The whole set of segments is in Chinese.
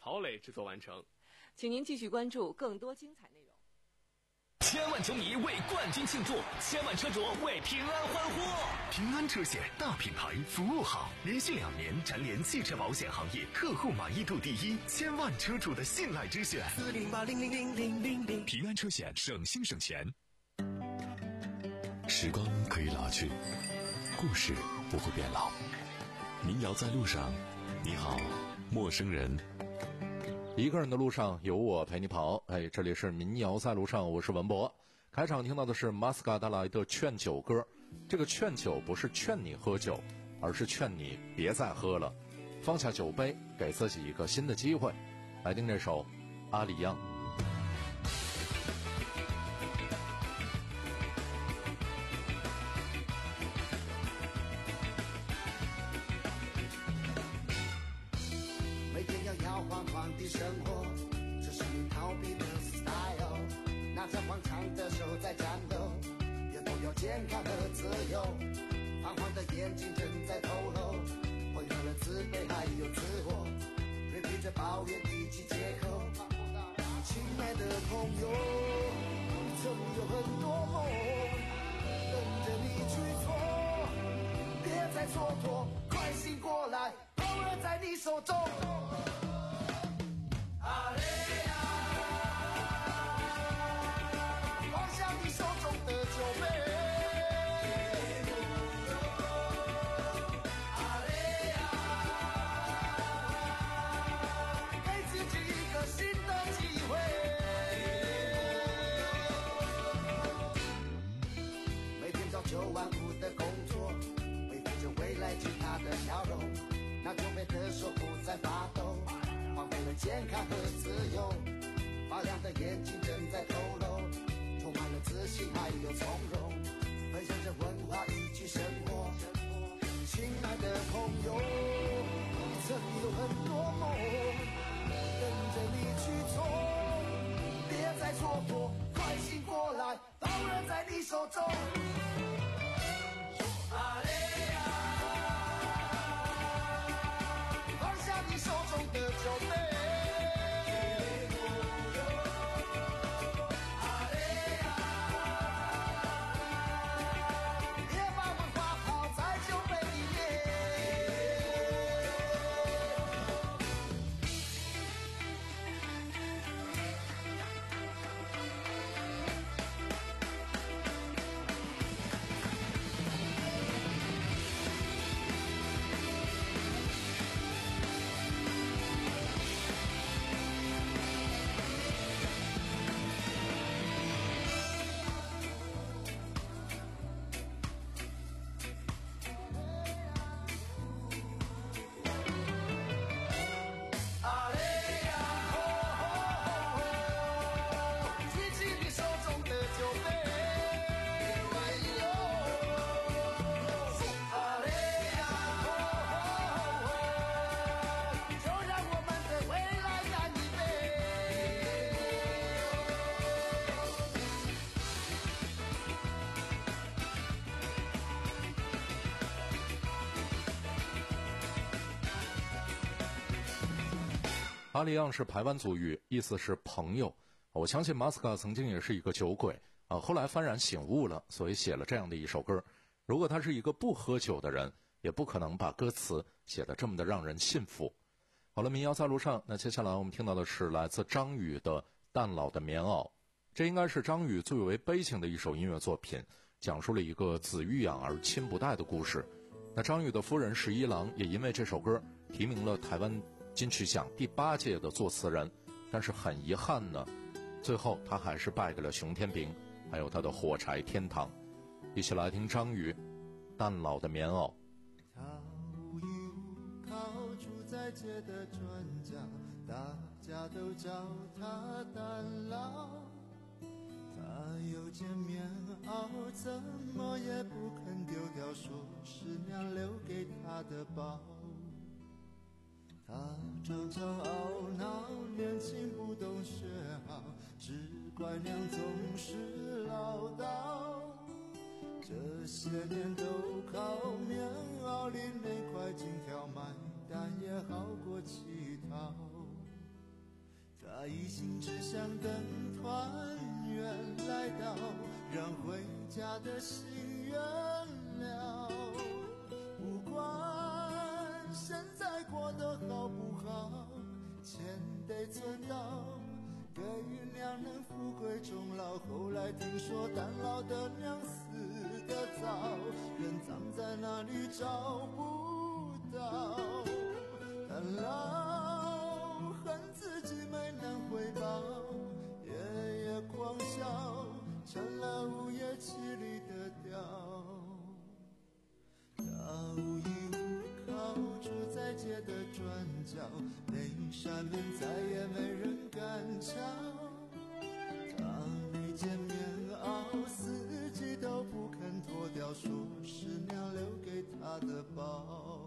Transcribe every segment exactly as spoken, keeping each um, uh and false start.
曹磊制作完成。 请您继续关注更多精彩内容。 千万球迷为冠军庆祝，千万车主为平安欢呼。 平安车险大品牌，服务好，连续两年蝉联汽车保险行业客户满意度第一，千万车主的信赖之选。 四零八零零零零零零， 平安车险，省心省钱。时光可以老去，故事不会变老。民谣在路上，你好，陌生人。 一个人的路上有我陪你跑。哎，这里是民谣在路上，我是文博。开场听到的是马斯卡带来的劝酒歌。这个劝酒不是劝你喝酒，而是劝你别再喝了，放下酒杯，给自己一个新的机会。来听这首阿里样。 每天要摇晃晃的生活，这是你逃避的 style。 拿着广场的手在战斗，也都要健康和自由。泛黄的眼睛正在透露混合了自卑还有自我，别逼着抱怨一起借口。亲爱的朋友，曾有很多梦等着你去做，别再蹉跎，快醒过来，power在你手中。阿雷亚，放下你手中的酒杯。阿雷亚，给自己一个新的机会。每天朝九晚五的工作，背负着未来巨大的笑容，那酒杯的手不再发抖，荒废了健康和自由，发亮的眼睛正在透露，充满了自信还有从容，分享着文化一起生活。亲爱的朋友，曾有很多梦等着你去做，别再蹉跎，快醒过来，power在你手中。阿雷亚，放下你手中的酒杯。阿雷亚，别把文化泡在酒杯里面。 阿里样是排湾族语，意思是朋友。我相信马斯卡曾经也是一个酒鬼啊，后来幡然醒悟了，所以写了这样的一首歌。如果他是一个不喝酒的人，也不可能把歌词写得这么的让人信服。好了，民谣在路上，那接下来我们听到的是来自张宇的《淡老的棉袄》。这应该是张宇最为悲情的一首音乐作品，讲述了一个子欲养而亲不待的故事。那张宇的夫人十一郎也因为这首歌提名了台湾金曲奖第八届的作词人，但是很遗憾呢，最后他还是败给了熊天平，还有他的火柴天堂。一起来听张宇《淡老的棉袄》。 他无依无靠，住在街的转角，大家都叫他淡老。他有件棉袄，怎么也不肯丢掉，说是娘留给他的宝。他常常懊恼，年轻不懂学好，只怪娘总是唠叨。这些年都靠棉袄里那块金条买单，也好过乞讨。 他一心只想等团圆来到，让回家的心圆了。不管现在过得好不好，钱得存到，给予娘能富贵终老。后来听说单老的娘死得早，人葬在哪里找不到。单老恨自己没能回报，夜夜狂笑，成了午夜凄厉的调。他无依无靠，住在街的转角，那扇门再也没人敢敲。他没件棉袄，四季都不肯脱掉，说是娘留给他的包。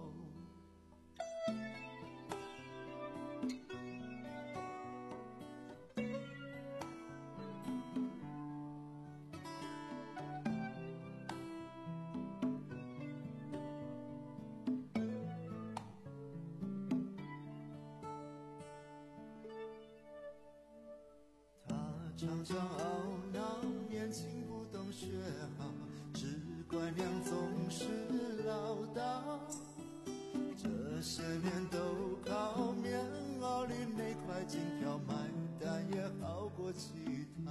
常常懊恼，年轻不懂学好，只怪娘总是唠叨。这些年都靠棉袄里那块金条买单，也好过乞讨。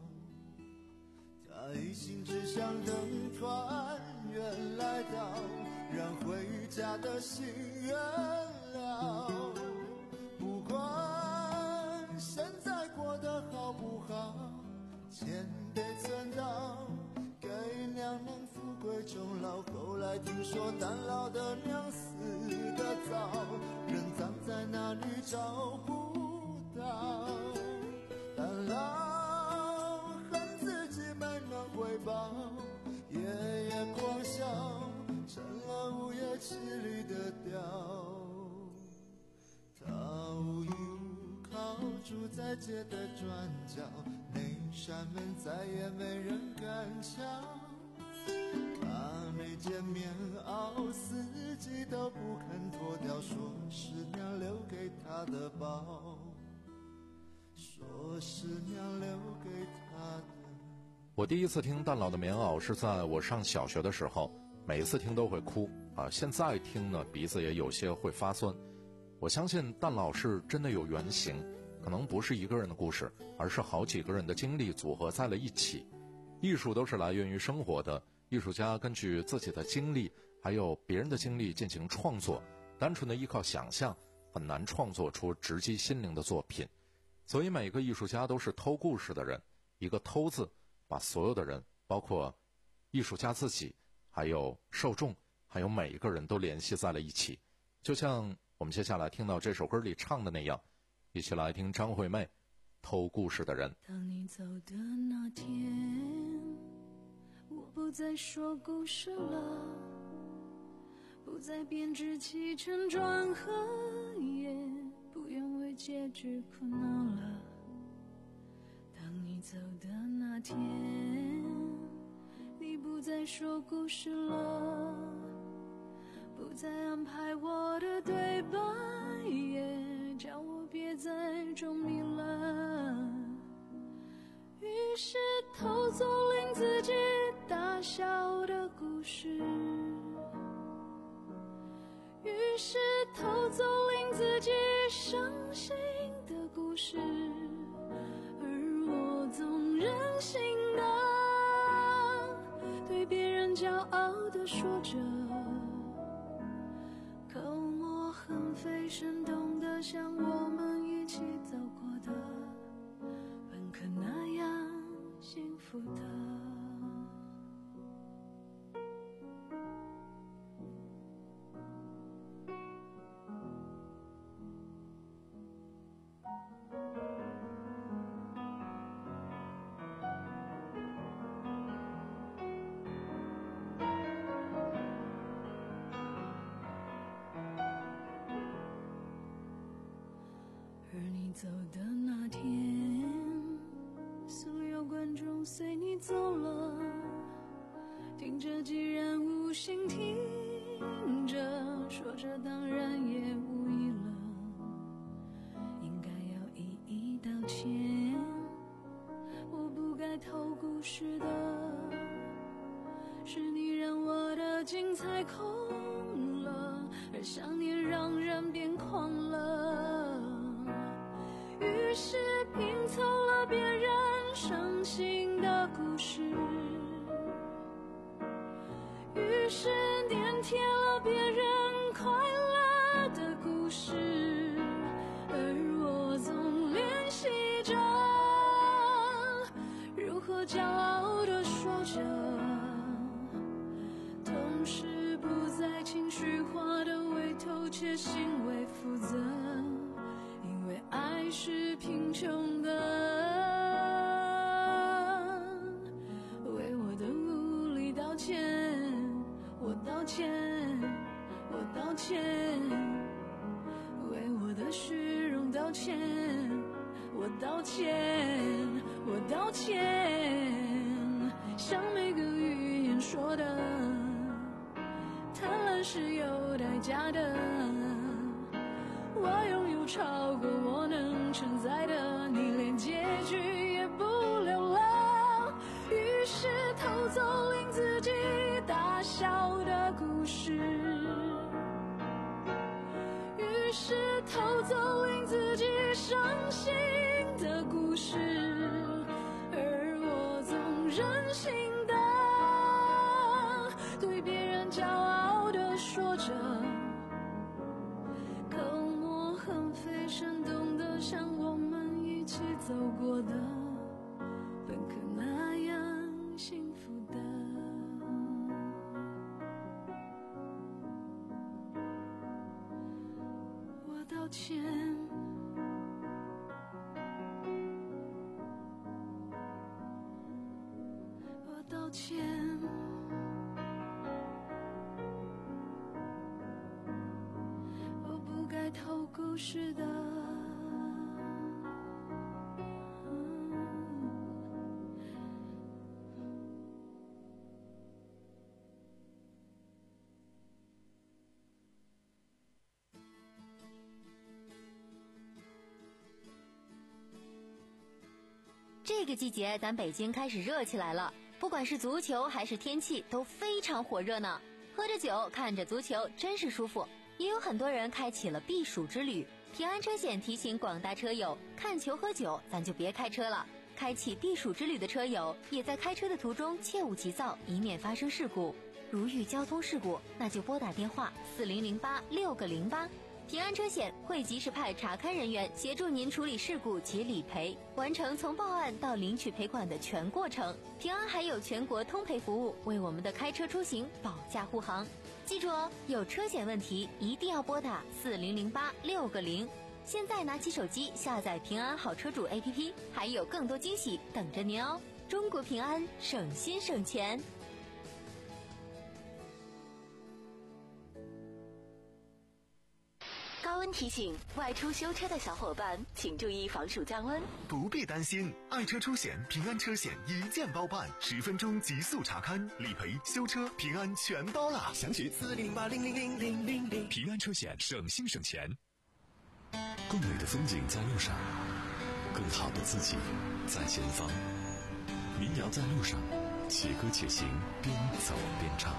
他一心只想等团圆来到，让回家的心圆了。不管现在过得好不好，钱得存到，给娘能富贵终老。后来听说单老的娘死得早，人葬在哪里找不到。单老恨自己没能回报，夜夜狂笑，成了午夜凄厉的调。他无依无靠，住在街的转角，那扇门再也没人敢敲。他那件棉袄，四季都不肯脱掉，说是娘留给他的包，说是娘留给他的。 我第一次听蛋老的棉袄是在我上小学的时候，每一次听都会哭啊。现在听呢，鼻子也有些会发酸。我相信蛋老是真的有原型，可能不是一个人的故事，而是好几个人的经历组合在了一起。艺术都是来源于生活的，艺术家根据自己的经历还有别人的经历进行创作，单纯的依靠想象很难创作出直击心灵的作品。所以每个艺术家都是偷故事的人，一个偷字把所有的人，包括艺术家自己还有受众还有每一个人都联系在了一起。就像我们接下来听到这首歌里唱的那样，一起来听张惠妹偷故事的人。 当你走的那天，我不再说故事了，不再编织起承转合，也不愿为结局苦恼了。当你走的那天，你不再说故事了，不再安排我的对白，也叫我别再装迷了。于是偷走令自己大笑的故事，于是偷走令自己伤心的故事，而我总任性的对别人骄傲的说着，口沫横飞，生动的像我们一起走过的，本可那样幸福的。而你走的那天，所有观众随你走了，听着既然无心听着，说着当然也无意了，应该要一一道歉，我不该偷故事的，是你让我的精彩空了，而想念让人变狂了，于是拼凑了别人伤心的故事，于是粘贴了别人快乐的故事，而我总练习着如何骄傲地说着，同时不再情绪化地为偷窃行为负责，因为爱是贫穷的，为我的无力道歉，我道歉，我道歉，为我的虚荣道歉，我道歉，我道歉，像每个语言说的，贪婪是有代价的，我拥有超过我能承载的，你连结局也不留了，于是偷走令自己大笑的故事，于是偷走令自己伤心的故事，而我总任性的对别人骄傲的说着，口沫横飞，生动的像我们一起走过的，本可那样幸福的。我道歉，我道歉，我不该偷故事的。 这个季节咱北京开始热起来了，不管是足球还是天气都非常火热呢。喝着酒看着足球真是舒服，也有很多人开启了避暑之旅。平安车险提醒广大车友，看球喝酒咱就别开车了，开启避暑之旅的车友也在开车的途中切勿急躁，以免发生事故。如遇交通事故，那就拨打电话四零零八六个零八，平安车险会及时派查勘人员协助您处理事故及理赔，完成从报案到领取赔款的全过程。平安还有全国通赔服务，为我们的开车出行保驾护航。记住哦，有车险问题一定要拨打四零零八六个零。现在拿起手机下载平安好车主 A P P， 还有更多惊喜等着您哦。中国平安，省心省钱。 高温提醒，外出修车的小伙伴请注意防暑降温。 不必担心，爱车出险平安车险一键包办，十分钟极速查勘、理赔、修车，平安全包了。详询四零八零零零零零零。平安车险，省心省钱。 更美的风景在路上，更好的自己在前方。民谣在路上，且歌且行，边走边唱。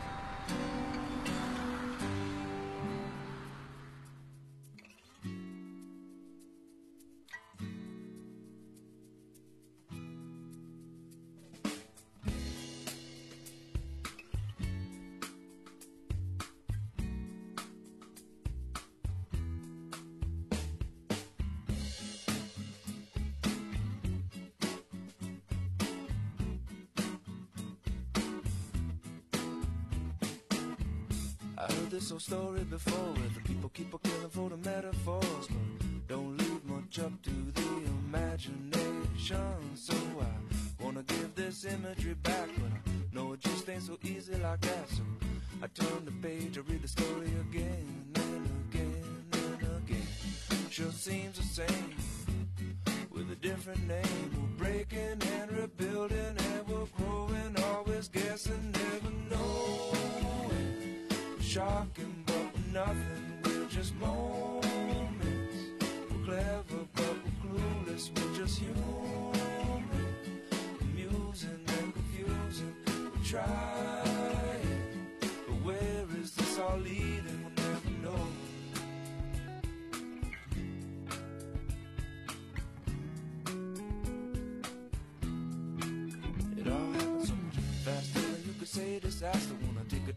I heard this old story before, where the people keep on killing for the metaphors, but don't leave much up to the imagination. So I wanna give this imagery back, but I know it just ain't so easy like that. So I turn the page, I read the story again and again and again. Sure seems the same, with a different name. We're breaking and rebuilding, and we're growing, always guessing, never knowing. Shocking, but we're nothing, we're just moments. We're clever, but we're clueless.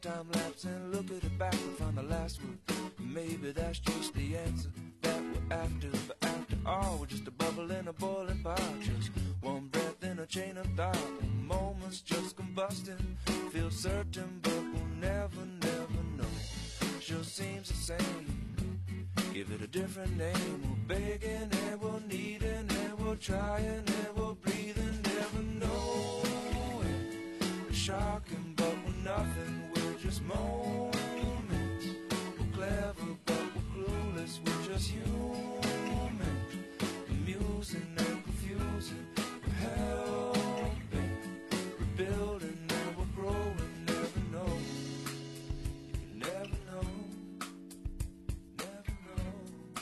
time lapse and look at it back and find the last word. Maybe that's just the answer that we're after. But after all, we're just a bubble in a boiling pot. Just one breath in a chain of thought. Moments just combusting. Feel certain, but we'll never, never know. Sure seems the same. Give it a different name. We're begging and we're needing and we're trying and we're breathing. Never knowing. We're shocking, but we're nothing. We're just moments. We're clever, but we're clueless. We're just human. Amusing and confusing. We're helping, rebuilding and we're growing. Never know. You never know. Never know.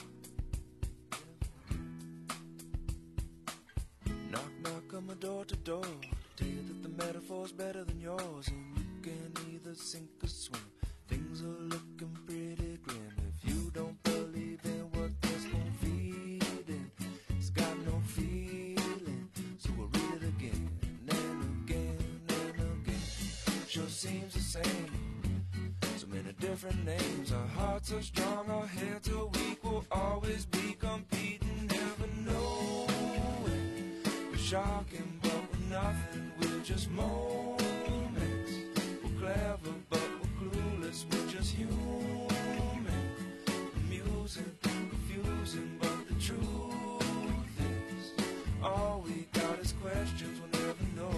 Knock, knock on my door to door. Tell you that the metaphor's better than yours, and you can either sink or swim. Things are looking pretty grim. If you don't believe in what there's no feeding, it's got no feeling. So we'll read it again and again and again. Sure seems the same. So many different names. Our hearts are strong, our heads are weak. We'll always be competing, never knowing. We're shocking, but we're nothing. We're just moments. We're clever, but we're clueless. We're just human. Amusing, confusing, but the truth is, all we got is questions. We'll never know.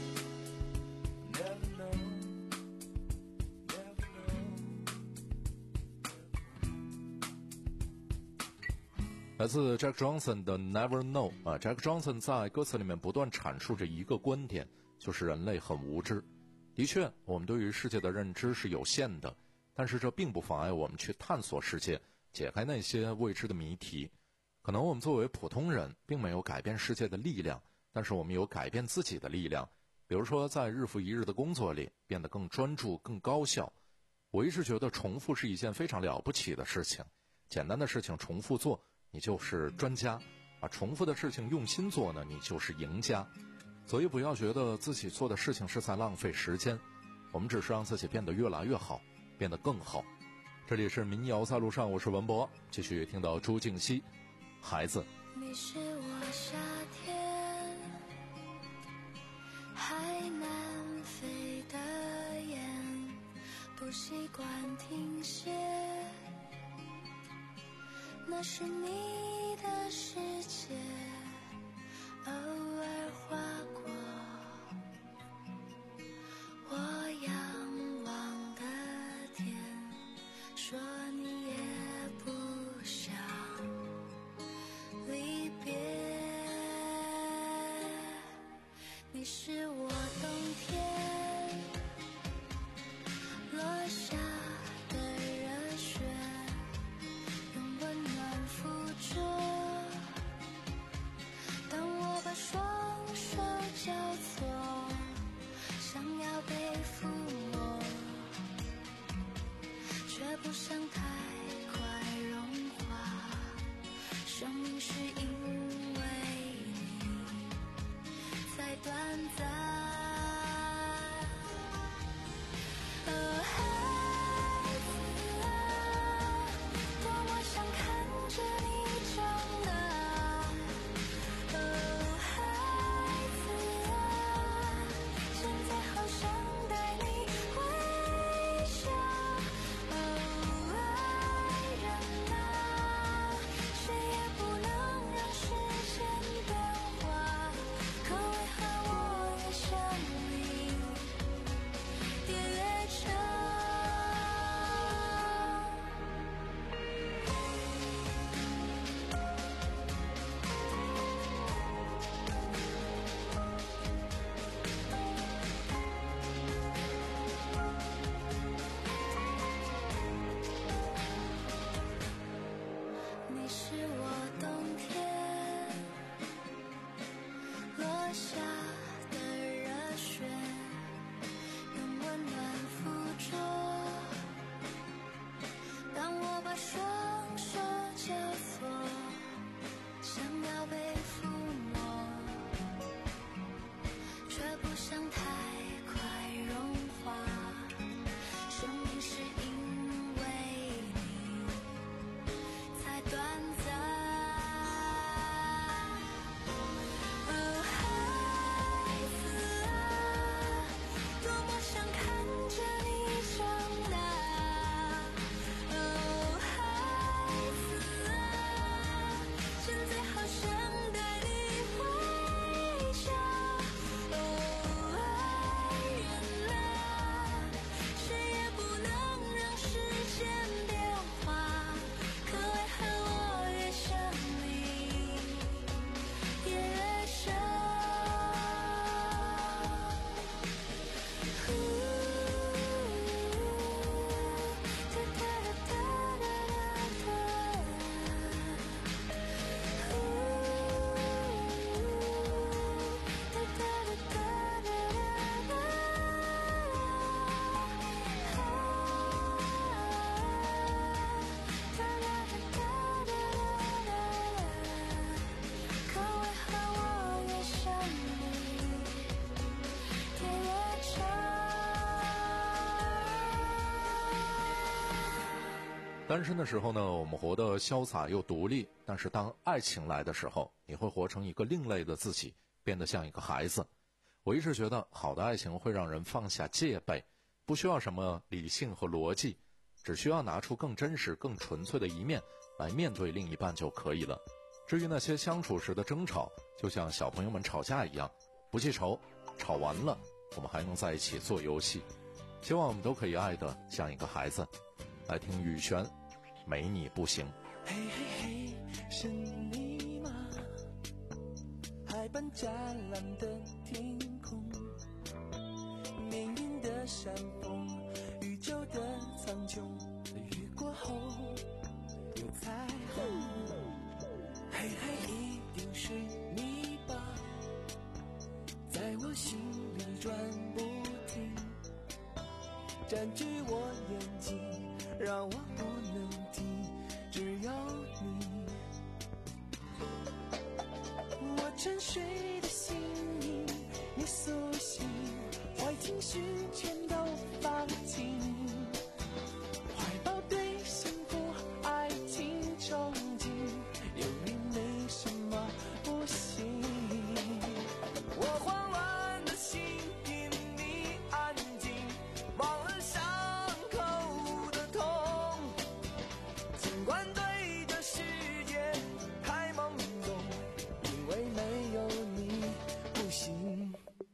Never know. Never know. 来自 Jack Johnson 的 Never Know 啊 ，Jack Johnson 在歌词里面不断阐述着一个观点，就是人类很无知。的确，我们对于世界的认知是有限的，但是这并不妨碍我们去探索世界，解开那些未知的谜题。可能我们作为普通人，并没有改变世界的力量，但是我们有改变自己的力量。比如说，在日复一日的工作里，变得更专注、更高效。我一直觉得重复是一件非常了不起的事情，简单的事情重复做，你就是专家；啊，重复的事情用心做呢，你就是赢家。所以不要觉得自己做的事情是在浪费时间，我们只是让自己变得越来越好，变得更好。这里是民谣在路上，我是文博，继续听到朱静熙，孩子。 你是我夏天还难飞的雁，不习惯停歇，那是你的世界，偶尔划过我仰望的天，说你也不想离别，你是我冬天落下的热雪，用温暖附着，当我把双手交错，想要被抚摸，却不想太快融化，生命是因为你才短暂单身的时候呢，我们活得潇洒又独立，但是当爱情来的时候，你会活成一个另类的自己，变得像一个孩子。我一直觉得好的爱情会让人放下戒备，不需要什么理性和逻辑，只需要拿出更真实更纯粹的一面来面对另一半就可以了。至于那些相处时的争吵，就像小朋友们吵架一样，不记仇，吵完了我们还能在一起做游戏。希望我们都可以爱得像一个孩子。来听羽璇，没你不行。 嘿嘿嘿，是你吗？海般湛蓝的天空，命运的山峰，宇宙的苍穹，雨过后有彩虹。嘿嘿，一定是你吧，在我心里转不停，占据我眼睛，让我不能停，只有你。我沉睡的心灵，你苏醒，坏情绪全都放晴，怀抱对幸福爱情憧憬，有你没什么不行。我慌乱的心因你安静，忘了伤口的痛，尽管对这世界太懵懂，因为没有你不行。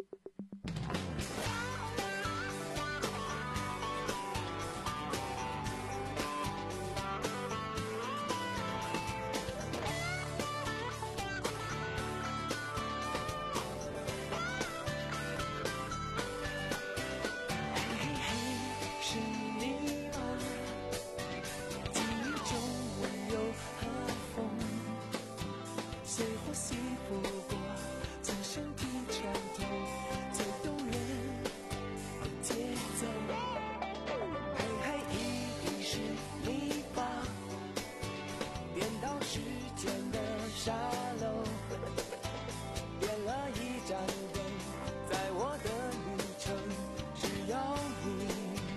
是你吗？记忆中温柔和风，随呼吸拂过，从身体穿透，最动人的节奏。嘿嘿，一定是你吧，颠倒时间的沙漏，点了一盏灯，在我的旅程只有你。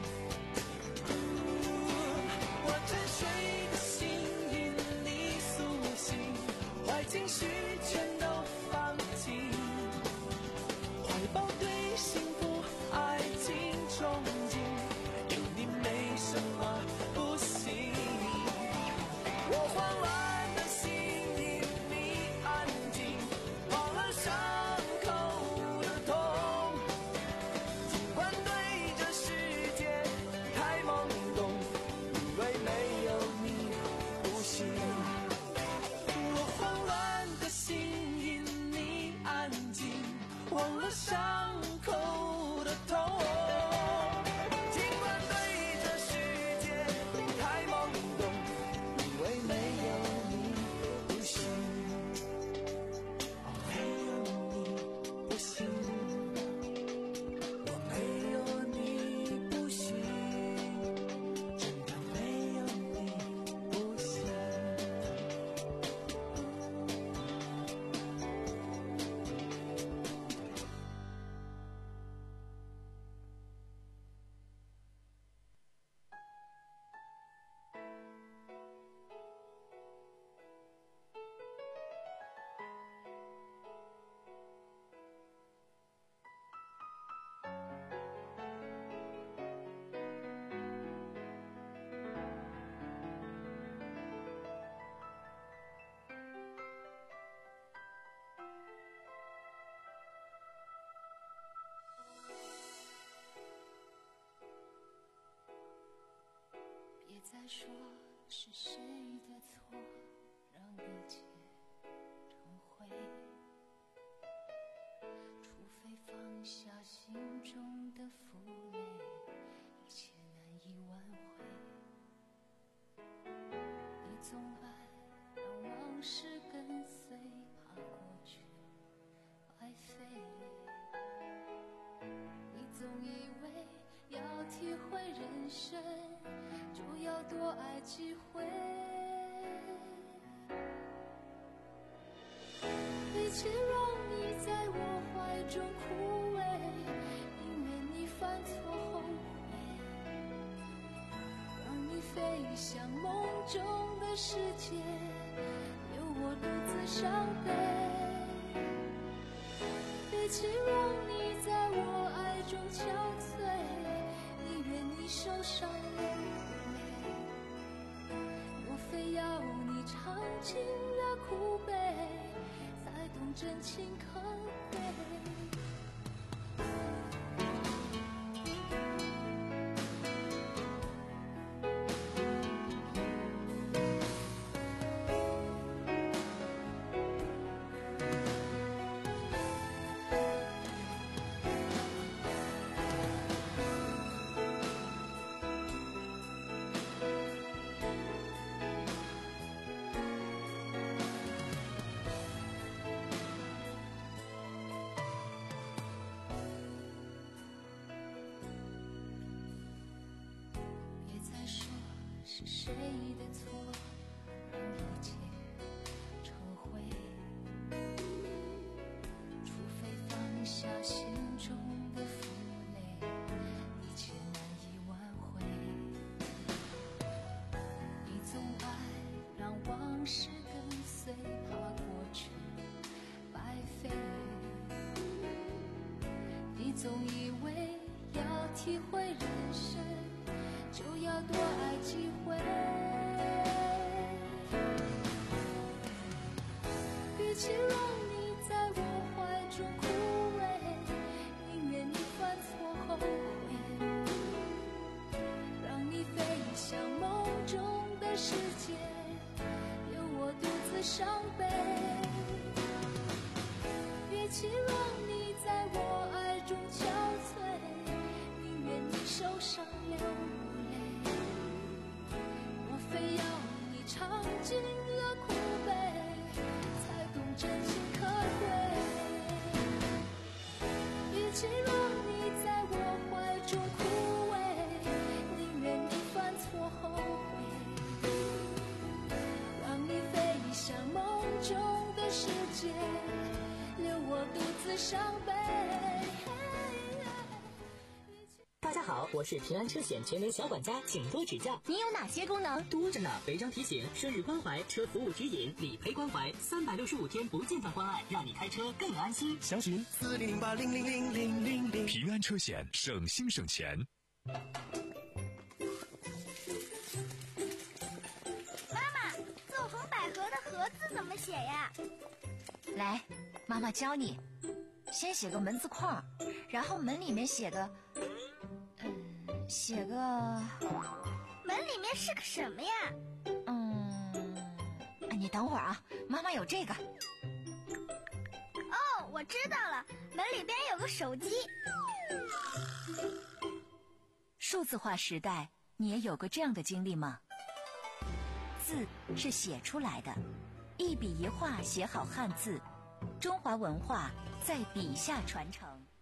我沉睡的心因你苏醒，坏情绪全都放晴，怀抱对幸福爱情憧憬，有你没什么不行。我慌乱的心因你安静，忘了伤口的痛，尽管对这世界太懵懂，因为没有你不行。我慌乱的心因你安静，忘了伤口的痛，尽管对这世界太懵懂，因为没有你不行。哦，没有你不行，我没有你不行，真的没有你不行。 别再说是谁的错，让一切成灰。除非放下心中的负累，一切难以挽回。你总爱让往事跟随，怕过去白费。你总以为要体会人生，就要多爱几回。一切容易在我怀中枯萎，因为你犯错后悔，让你飞向梦中的世界，留我独自伤悲。与其让你在我爱中憔悴，宁愿你受伤流泪。我非要你尝尽了苦悲，才懂真情可贵。是谁的错，让一切成灰？除非放下心中的负累，一切难以挽回。你总爱让往事跟随，怕过去白费。你总以为要体会人生，就要多爱几回。与其让你在我怀中枯萎，宁愿你犯错后悔。让你飞向梦中的世界，留我独自伤悲。与其让你在我爱中憔悴，宁愿你受伤流泪。我非要你尝尽了苦悲，才懂真情可贵。与其让你在我怀中枯萎，宁愿你犯错后悔。让你飞向梦中的世界，留我独自伤悲。 大家好，我是平安车险全能小管家，请多指教。 你有哪些功能？ 多着呢，违章提醒、生日关怀、车服务指引、理赔关怀，三百六十五天不间断关爱，让你开车更安心。 详询四零零八零零零零零零。 平安车险，省心省钱。 妈妈，纵横捭阖的阖字怎么写呀？ 来，妈妈教你。先写个门字框，然后门里面写个，嗯，写个。 门里面是个什么呀？ 嗯，你等会儿啊，妈妈有这个。 哦，我知道了，门里边有个手机。 数字化时代，你也有过这样的经历吗？字是写出来的，一笔一画写好汉字，中华文化在笔下传承。